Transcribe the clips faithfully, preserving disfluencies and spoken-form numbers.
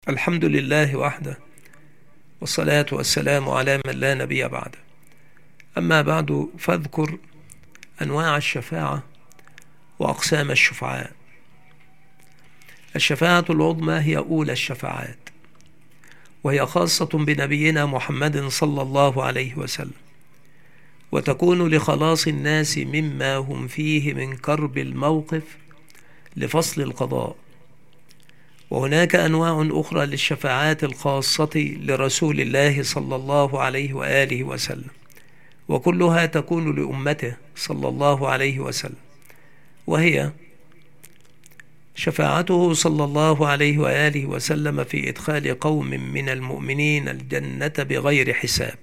الحمد لله وحده، والصلاة والسلام على من لا نبي بعده. أما بعد، فاذكر أنواع الشفاعة وأقسام الشفعاء. الشفاعة العظمى هي أولى الشفاعات، وهي خاصة بنبينا محمد صلى الله عليه وسلم، وتكون لخلاص الناس مما هم فيه من كرب الموقف لفصل القضاء. وهناك أنواع أخرى للشفاعات الخاصة لرسول الله صلى الله عليه وآله وسلم، وكلها تكون لأمته صلى الله عليه وسلم، وهي شفاعته صلى الله عليه وآله وسلم في إدخال قوم من المؤمنين الجنة بغير حساب،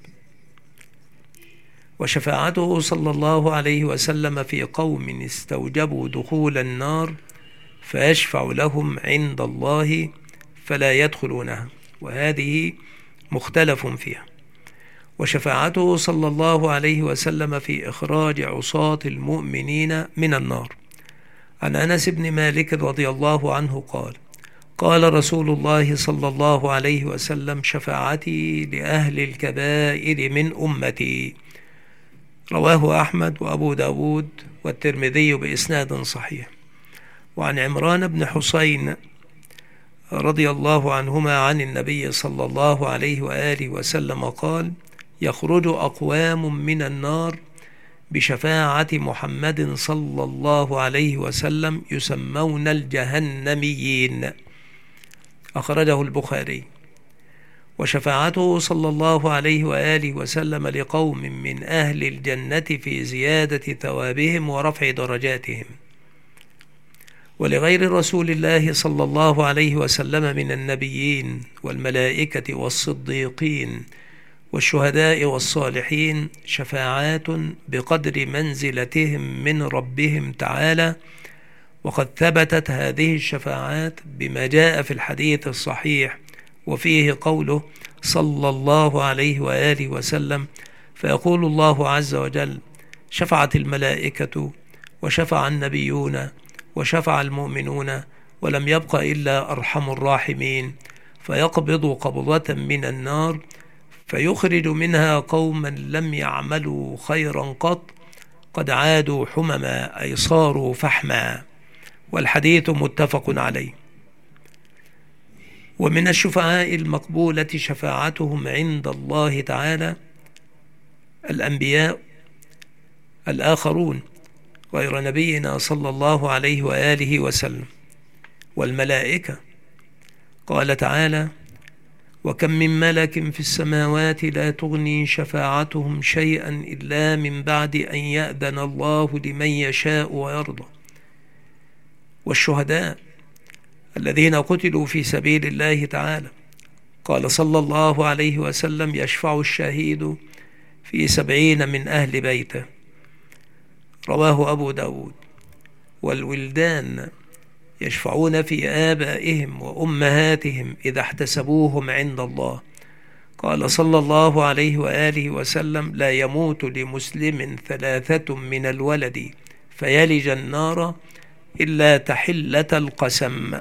وشفاعته صلى الله عليه وسلم في قوم استوجبوا دخول النار فيشفع لهم عند الله فلا يدخلونها، وهذه مختلف فيها. وشفاعته صلى الله عليه وسلم في إخراج عصاة المؤمنين من النار. عن أنس بن مالك رضي الله عنه قال: قال رسول الله صلى الله عليه وسلم: شفاعتي لأهل الكبائر من أمتي. رواه أحمد وأبو داود والترمذي بإسناد صحيح. وعن عمران بن حسين رضي الله عنهما عن النبي صلى الله عليه وآله وسلم قال: يخرج أقوام من النار بشفاعة محمد صلى الله عليه وسلم يسمون الجهنميين. أخرجه البخاري. وشفاعته صلى الله عليه وآله وسلم لقوم من أهل الجنة في زيادة ثوابهم ورفع درجاتهم. ولغير رسول الله صلى الله عليه وسلم من النبيين والملائكة والصديقين والشهداء والصالحين شفاعات بقدر منزلتهم من ربهم تعالى، وقد ثبتت هذه الشفاعات بما جاء في الحديث الصحيح، وفيه قوله صلى الله عليه وآله وسلم: فيقول الله عز وجل: شفعت الملائكة وشفع النبيون وشفع المؤمنون ولم يبق إلا أرحم الراحمين، فيقبض قبضة من النار فيخرج منها قوما لم يعملوا خيرا قط قد عادوا حمما أي صاروا فحما. والحديث متفق عليه. ومن الشفعاء المقبولة شفاعتهم عند الله تعالى الأنبياء الآخرون غير نبينا صلى الله عليه وآله وسلم، والملائكة. قال تعالى: وكم من ملك في السماوات لا تغني شفاعتهم شيئا إلا من بعد أن يأذن الله لمن يشاء ويرضى. والشهداء الذين قتلوا في سبيل الله تعالى. قال صلى الله عليه وسلم: يشفع الشهيد في سبعين من أهل بيته. رواه أبو داود. والولدان يشفعون في آبائهم وأمهاتهم إذا احتسبوهم عند الله. قال صلى الله عليه وآله وسلم: لا يموت لمسلم ثلاثة من الولد فيلج النار إلا تحلة القسم.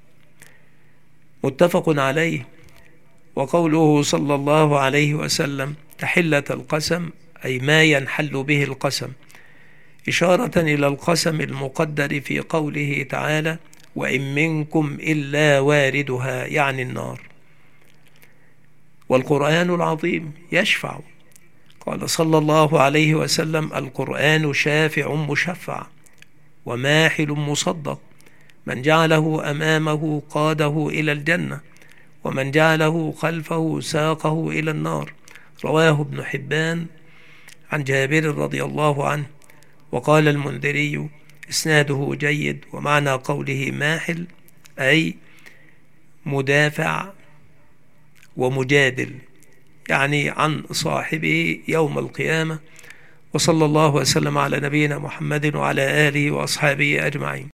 متفق عليه. وقوله صلى الله عليه وسلم تحلة القسم أي ما ينحل به القسم، إشارة إلى القسم المقدر في قوله تعالى: وإن منكم إلا واردها، يعني النار. والقرآن العظيم يشفع. قال صلى الله عليه وسلم: القرآن شافع مشفع وماحل مصدق، من جعله أمامه قاده إلى الجنة، ومن جعله خلفه ساقه إلى النار. رواه ابن حبان عن جابر رضي الله عنه. وقال المنذري: إسناده جيد، ومعنى قوله ماحل أي مدافع ومجادل، يعني عن صاحبه يوم القيامة. وصلى الله وسلم على نبينا محمد وعلى آله وأصحابه أجمعين.